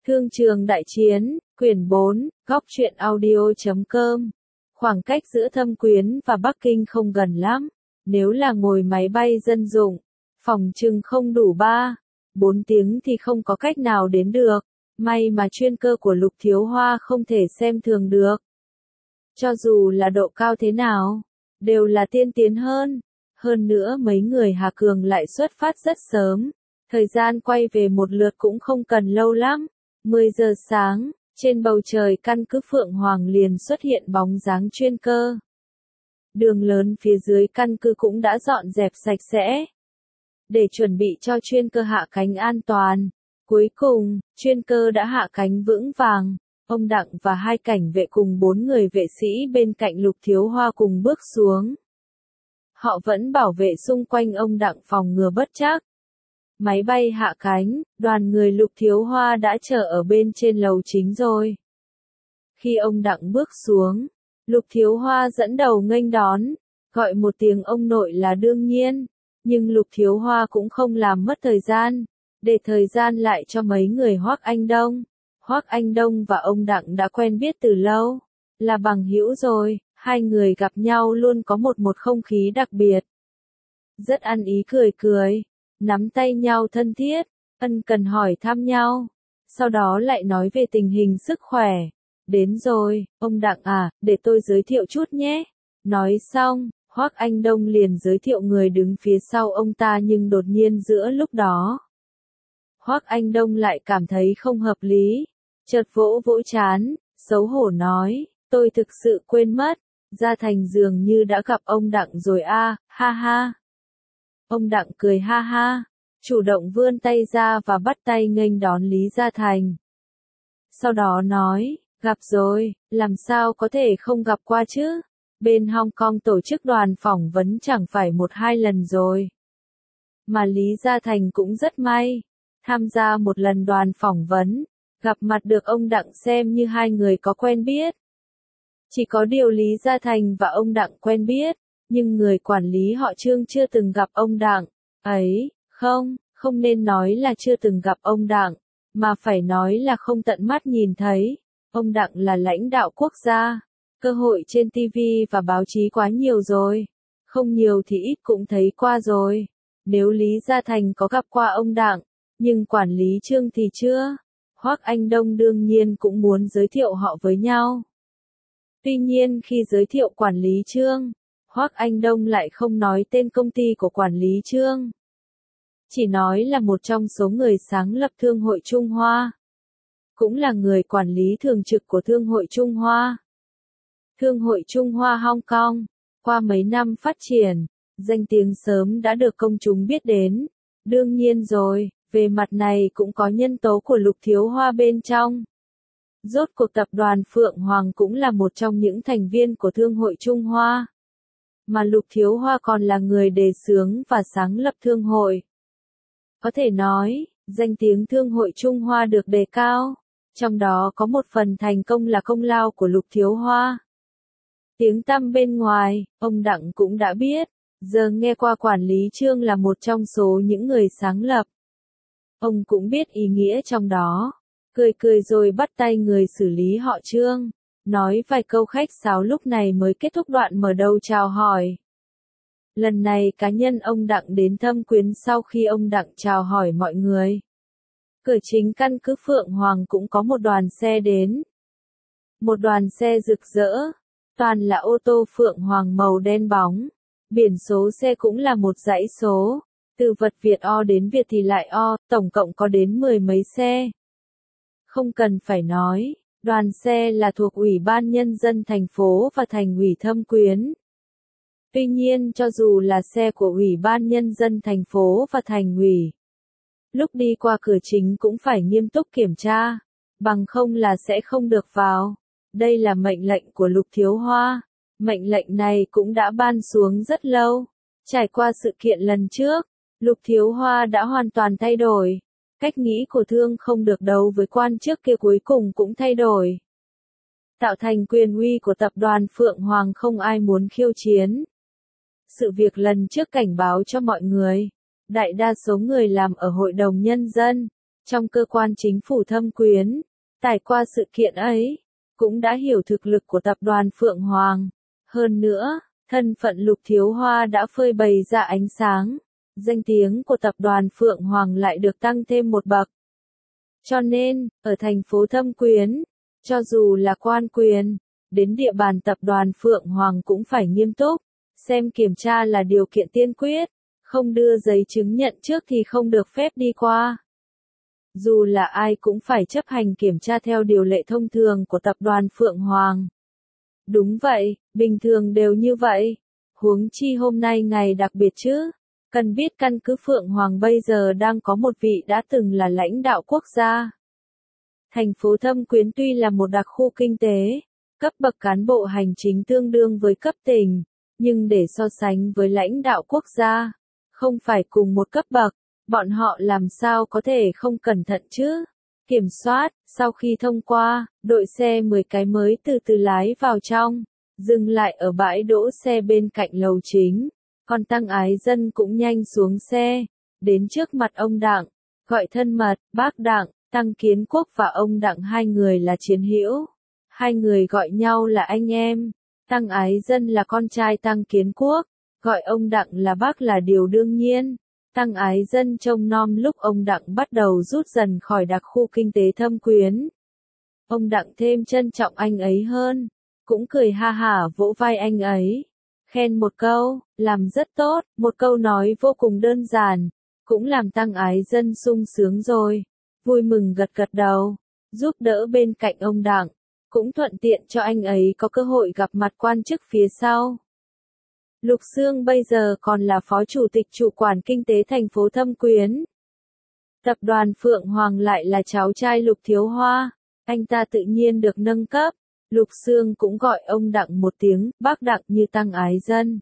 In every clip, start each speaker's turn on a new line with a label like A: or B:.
A: Thương trường đại chiến, quyển 4, góc truyện audio.com. Khoảng cách giữa Thâm Quyến và Bắc Kinh không gần lắm. Nếu là ngồi máy bay dân dụng, phòng chừng không đủ 4 tiếng thì không có cách nào đến được. May mà chuyên cơ của Lục Thiếu Hoa không thể xem thường được. Cho dù là độ cao thế nào, đều là tiên tiến hơn. Hơn nữa mấy người Hà Cường lại xuất phát rất sớm. Thời gian quay về một lượt cũng không cần lâu lắm. 10 giờ sáng, trên bầu trời căn cứ Phượng Hoàng liền xuất hiện bóng dáng chuyên cơ. Đường lớn phía dưới căn cứ cũng đã dọn dẹp sạch sẽ, để chuẩn bị cho chuyên cơ hạ cánh an toàn. Cuối cùng, chuyên cơ đã hạ cánh vững vàng. Ông Đặng và 2 cảnh vệ cùng 4 người vệ sĩ bên cạnh Lục Thiếu Hoa cùng bước xuống. Họ vẫn bảo vệ xung quanh ông Đặng phòng ngừa bất trắc. Máy bay hạ cánh, đoàn người Lục Thiếu Hoa đã chờ ở bên trên lầu chính rồi. Khi ông Đặng bước xuống, Lục Thiếu Hoa dẫn đầu nghênh đón, gọi một tiếng ông nội là đương nhiên, nhưng Lục Thiếu Hoa cũng không làm mất thời gian, để thời gian lại cho mấy người Hoắc Anh Đông. Hoắc Anh Đông và ông Đặng đã quen biết từ lâu, là bằng hữu rồi, 2 người gặp nhau luôn có một không khí đặc biệt. Rất ăn ý cười cười, nắm tay nhau thân thiết, ân cần hỏi thăm nhau, sau đó lại nói về tình hình sức khỏe. Đến rồi, ông Đặng à, để tôi giới thiệu chút nhé. Nói xong, Hoắc Anh Đông liền giới thiệu người đứng phía sau ông ta, nhưng đột nhiên giữa lúc đó, Hoắc Anh Đông lại cảm thấy không hợp lý, chợt vỗ vỗ trán, xấu hổ nói, tôi thực sự quên mất, Gia Thành dường như đã gặp ông Đặng rồi a, ha ha. Ông Đặng cười ha ha, chủ động vươn tay ra và bắt tay nghênh đón Lý Gia Thành. Sau đó nói, gặp rồi, làm sao có thể không gặp qua chứ? Bên Hong Kong tổ chức đoàn phỏng vấn chẳng phải 1-2 lần rồi. Mà Lý Gia Thành cũng rất may, tham gia một lần đoàn phỏng vấn, gặp mặt được ông Đặng xem như 2 người có quen biết. Chỉ có điều Lý Gia Thành và ông Đặng quen biết, nhưng người quản lý họ Trương chưa từng gặp ông Đặng. Ấy, không nên nói là chưa từng gặp ông Đặng, mà phải nói là không tận mắt nhìn thấy. Ông Đặng là lãnh đạo quốc gia, cơ hội trên TV và báo chí quá nhiều rồi. Không nhiều thì ít cũng thấy qua rồi. Nếu Lý Gia Thành có gặp qua ông Đặng, nhưng quản lý Trương thì chưa. Hoắc Anh Đông đương nhiên cũng muốn giới thiệu họ với nhau. Tuy nhiên khi giới thiệu quản lý Trương, Hoắc Anh Đông lại không nói tên công ty của quản lý Trương. Chỉ nói là một trong số người sáng lập Thương hội Trung Hoa. Cũng là người quản lý thường trực của Thương hội Trung Hoa. Thương hội Trung Hoa Hong Kong, qua mấy năm phát triển, danh tiếng sớm đã được công chúng biết đến. Đương nhiên rồi, về mặt này cũng có nhân tố của Lục Thiếu Hoa bên trong. Rốt cuộc tập đoàn Phượng Hoàng cũng là một trong những thành viên của Thương hội Trung Hoa. Mà Lục Thiếu Hoa còn là người đề xướng và sáng lập thương hội. Có thể nói, danh tiếng Thương hội Trung Hoa được đề cao, trong đó có một phần thành công là công lao của Lục Thiếu Hoa. Tiếng tăm bên ngoài, ông Đặng cũng đã biết, giờ nghe qua quản lý Trương là một trong số những người sáng lập. Ông cũng biết ý nghĩa trong đó, cười rồi bắt tay người xử lý họ Trương, nói vài câu khách sáo lúc này mới kết thúc đoạn mở đầu chào hỏi. Lần này cá nhân ông Đặng đến Thâm Quyến sau khi ông Đặng chào hỏi mọi người. Cửa chính căn cứ Phượng Hoàng cũng có một đoàn xe đến. Một đoàn xe rực rỡ, toàn là ô tô Phượng Hoàng màu đen bóng. Biển số xe cũng là một dãy số, từ vật Việt O đến Việt thì lại O, tổng cộng có đến 10 mấy xe. Không cần phải nói, đoàn xe là thuộc Ủy ban Nhân dân thành phố và Thành ủy Thâm Quyến. Tuy nhiên cho dù là xe của Ủy ban Nhân dân thành phố và Thành ủy, lúc đi qua cửa chính cũng phải nghiêm túc kiểm tra, bằng không là sẽ không được vào. Đây là mệnh lệnh của Lục Thiếu Hoa. Mệnh lệnh này cũng đã ban xuống rất lâu. Trải qua sự kiện lần trước, Lục Thiếu Hoa đã hoàn toàn thay đổi. Cách nghĩ của Thương không được đấu với quan chức kia cuối cùng cũng thay đổi. Tạo thành quyền uy của tập đoàn Phượng Hoàng không ai muốn khiêu chiến. Sự việc lần trước cảnh báo cho mọi người. Đại đa số người làm ở Hội đồng Nhân dân, trong cơ quan chính phủ Thâm Quyến, trải qua sự kiện ấy, cũng đã hiểu thực lực của tập đoàn Phượng Hoàng. Hơn nữa, thân phận Lục Thiếu Hoa đã phơi bày ra ánh sáng, danh tiếng của tập đoàn Phượng Hoàng lại được tăng thêm một bậc. Cho nên, ở thành phố Thâm Quyến, cho dù là quan quyền, đến địa bàn tập đoàn Phượng Hoàng cũng phải nghiêm túc, xem kiểm tra là điều kiện tiên quyết, không đưa giấy chứng nhận trước thì không được phép đi qua. Dù là ai cũng phải chấp hành kiểm tra theo điều lệ thông thường của tập đoàn Phượng Hoàng. Đúng vậy, bình thường đều như vậy. Huống chi hôm nay ngày đặc biệt chứ. Cần biết căn cứ Phượng Hoàng bây giờ đang có một vị đã từng là lãnh đạo quốc gia. Thành phố Thâm Quyến tuy là một đặc khu kinh tế, cấp bậc cán bộ hành chính tương đương với cấp tỉnh, nhưng để so sánh với lãnh đạo quốc gia, không phải cùng một cấp bậc, bọn họ làm sao có thể không cẩn thận chứ? Kiểm soát, sau khi thông qua, đội xe 10 cái mới từ từ lái vào trong, dừng lại ở bãi đỗ xe bên cạnh lầu chính. Còn Tăng Ái Dân cũng nhanh xuống xe, đến trước mặt ông Đặng, gọi thân mật, bác Đặng, Tăng Kiến Quốc và ông Đặng hai người là chiến hữu. Hai người gọi nhau là anh em. Tăng Ái Dân là con trai Tăng Kiến Quốc, gọi ông Đặng là bác là điều đương nhiên. Tăng Ái Dân trông nom lúc ông Đặng bắt đầu rút dần khỏi đặc khu kinh tế Thâm Quyến. Ông Đặng thêm trân trọng anh ấy hơn, cũng cười ha hả vỗ vai anh ấy. Khen một câu, làm rất tốt, một câu nói vô cùng đơn giản, cũng làm Tăng Ái Dân sung sướng rồi, vui mừng gật gật đầu, giúp đỡ bên cạnh ông Đặng, cũng thuận tiện cho anh ấy có cơ hội gặp mặt quan chức phía sau. Lục Xương bây giờ còn là phó chủ tịch chủ quản kinh tế thành phố Thâm Quyến. Tập đoàn Phượng Hoàng lại là cháu trai Lục Thiếu Hoa, anh ta tự nhiên được nâng cấp. Lục Xương cũng gọi ông Đặng một tiếng, bác Đặng như Tăng Ái Dân.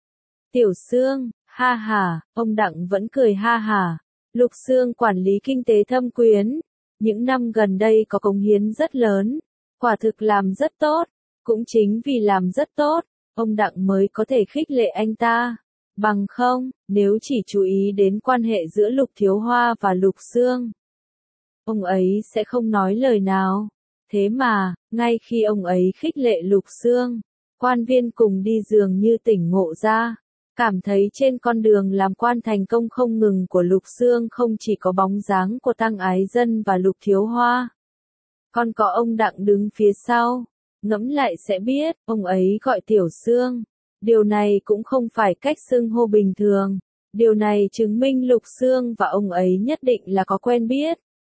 A: Tiểu Xương, ha ha, ông Đặng vẫn cười ha ha. Lục Xương quản lý kinh tế Thâm Quyến, những năm gần đây có cống hiến rất lớn, quả thực làm rất tốt, cũng chính vì làm rất tốt, ông Đặng mới có thể khích lệ anh ta. Bằng không, nếu chỉ chú ý đến quan hệ giữa Lục Thiếu Hoa và Lục Xương, ông ấy sẽ không nói lời nào. Thế mà, ngay khi ông ấy khích lệ Lục Xương, quan viên cùng đi dường như tỉnh ngộ ra, cảm thấy trên con đường làm quan thành công không ngừng của Lục Xương không chỉ có bóng dáng của Tăng Ái Dân và Lục Thiếu Hoa, còn có ông Đặng đứng phía sau. Ngẫm lại sẽ biết, ông ấy gọi Tiểu Xương. Điều này cũng không phải cách xưng hô bình thường. Điều này chứng minh Lục Xương và ông ấy nhất định là có quen biết.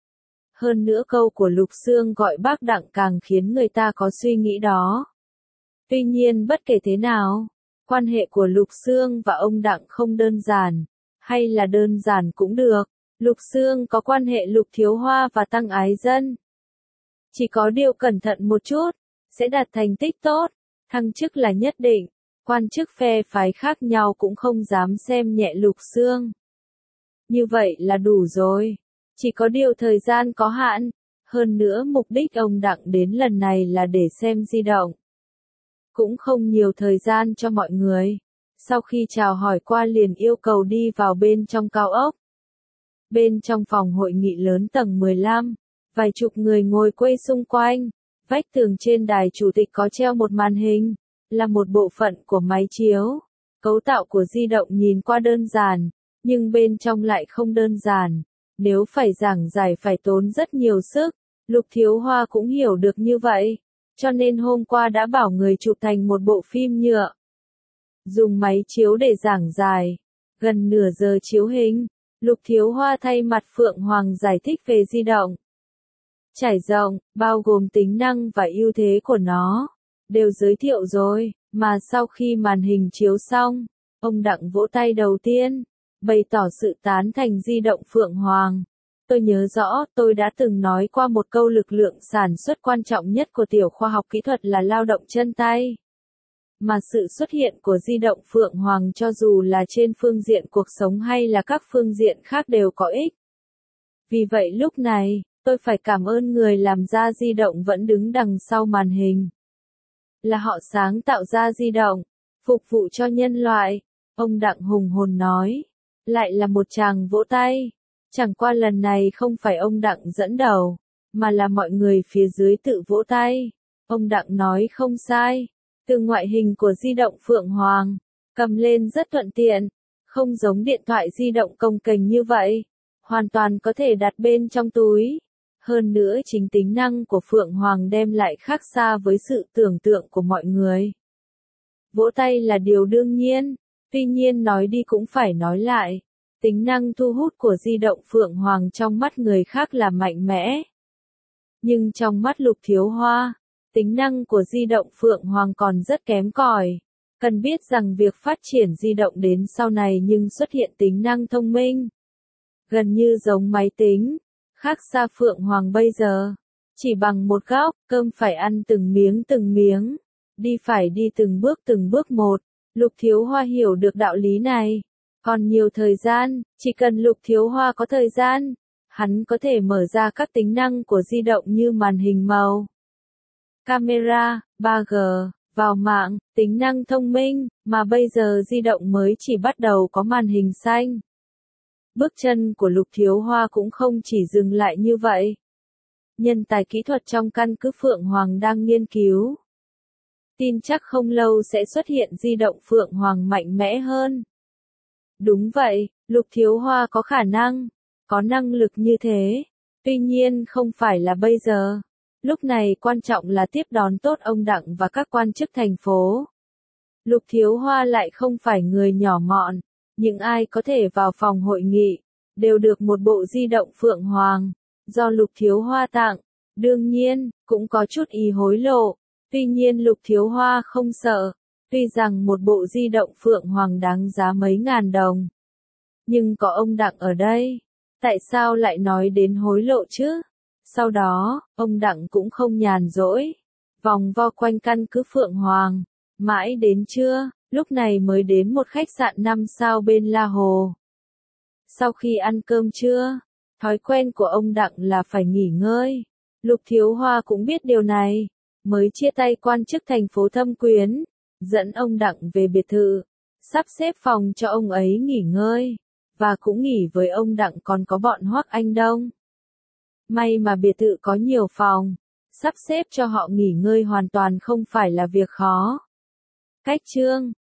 A: Hơn nữa câu của Lục Xương gọi bác Đặng càng khiến người ta có suy nghĩ đó. Tuy nhiên bất kể thế nào, quan hệ của Lục Xương và ông Đặng không đơn giản, hay là đơn giản cũng được. Lục Xương có quan hệ Lục Thiếu Hoa và Tăng Ái Dân. Chỉ có điều cẩn thận một chút, sẽ đạt thành tích tốt, thăng chức là nhất định. Quan chức phe phái khác nhau cũng không dám xem nhẹ Lục Xương. Như vậy là đủ rồi. Chỉ có điều thời gian có hạn, hơn nữa mục đích ông Đặng đến lần này là để xem di động. Cũng không nhiều thời gian cho mọi người. Sau khi chào hỏi qua liền yêu cầu đi vào bên trong cao ốc. Bên trong phòng hội nghị lớn tầng 15, vài chục người ngồi quây xung quanh. Vách tường trên đài chủ tịch có treo một màn hình, là một bộ phận của máy chiếu. Cấu tạo của di động nhìn qua đơn giản, nhưng bên trong lại không đơn giản. Nếu phải giảng giải phải tốn rất nhiều sức, Lục Thiếu Hoa cũng hiểu được như vậy, cho nên hôm qua đã bảo người chụp thành một bộ phim nhựa. Dùng máy chiếu để giảng giải, gần nửa giờ chiếu hình, Lục Thiếu Hoa thay mặt Phượng Hoàng giải thích về di động. Trải rộng, bao gồm tính năng và ưu thế của nó, đều giới thiệu rồi, mà sau khi màn hình chiếu xong, ông Đặng vỗ tay đầu tiên, bày tỏ sự tán thành di động Phượng Hoàng. Tôi nhớ rõ, tôi đã từng nói qua một câu lực lượng sản xuất quan trọng nhất của tiểu khoa học kỹ thuật là lao động chân tay. Mà sự xuất hiện của di động Phượng Hoàng cho dù là trên phương diện cuộc sống hay là các phương diện khác đều có ích. Vì vậy lúc này, tôi phải cảm ơn người làm ra di động vẫn đứng đằng sau màn hình. Là họ sáng tạo ra di động, phục vụ cho nhân loại. Ông Đặng hùng hồn nói. Lại là một tràng vỗ tay. Chẳng qua lần này không phải ông Đặng dẫn đầu, mà là mọi người phía dưới tự vỗ tay. Ông Đặng nói không sai, từ ngoại hình của di động Phượng Hoàng, cầm lên rất thuận tiện, không giống điện thoại di động cồng kềnh như vậy, hoàn toàn có thể đặt bên trong túi. Hơn nữa chính tính năng của Phượng Hoàng đem lại khác xa với sự tưởng tượng của mọi người. Vỗ tay là điều đương nhiên, tuy nhiên nói đi cũng phải nói lại. Tính năng thu hút của di động Phượng Hoàng trong mắt người khác là mạnh mẽ. Nhưng trong mắt Lục Thiếu Hoa, tính năng của di động Phượng Hoàng còn rất kém cỏi. Cần biết rằng việc phát triển di động đến sau này nhưng xuất hiện tính năng thông minh. Gần như giống máy tính, khác xa Phượng Hoàng bây giờ. Chỉ bằng một góc, cơm phải ăn từng miếng, đi phải đi từng bước một. Lục Thiếu Hoa hiểu được đạo lý này. Còn nhiều thời gian, chỉ cần Lục Thiếu Hoa có thời gian, hắn có thể mở ra các tính năng của di động như màn hình màu, camera, 3G, vào mạng, tính năng thông minh, mà bây giờ di động mới chỉ bắt đầu có màn hình xanh. Bước chân của Lục Thiếu Hoa cũng không chỉ dừng lại như vậy. Nhân tài kỹ thuật trong căn cứ Phượng Hoàng đang nghiên cứu. Tin chắc không lâu sẽ xuất hiện di động Phượng Hoàng mạnh mẽ hơn. Đúng vậy, Lục Thiếu Hoa có khả năng, có năng lực như thế. Tuy nhiên không phải là bây giờ. Lúc này quan trọng là tiếp đón tốt ông Đặng và các quan chức thành phố. Lục Thiếu Hoa lại không phải người nhỏ mọn. Những ai có thể vào phòng hội nghị, đều được một bộ di động Phượng Hoàng, do Lục Thiếu Hoa tặng. Đương nhiên, cũng có chút ý hối lộ. Tuy nhiên Lục Thiếu Hoa không sợ. Tuy rằng một bộ di động Phượng Hoàng đáng giá mấy ngàn đồng. Nhưng có ông Đặng ở đây. Tại sao lại nói đến hối lộ chứ? Sau đó, ông Đặng cũng không nhàn rỗi. Vòng vo quanh căn cứ Phượng Hoàng. Mãi đến trưa, lúc này mới đến một khách sạn 5 sao bên La Hồ. Sau khi ăn cơm trưa, thói quen của ông Đặng là phải nghỉ ngơi. Lục Thiếu Hoa cũng biết điều này. Mới chia tay quan chức thành phố Thâm Quyến. Dẫn ông Đặng về biệt thự, sắp xếp phòng cho ông ấy nghỉ ngơi, và cũng nghỉ với ông Đặng còn có bọn Hoắc Anh Đông. May mà biệt thự có nhiều phòng, sắp xếp cho họ nghỉ ngơi hoàn toàn không phải là việc khó. Cách chương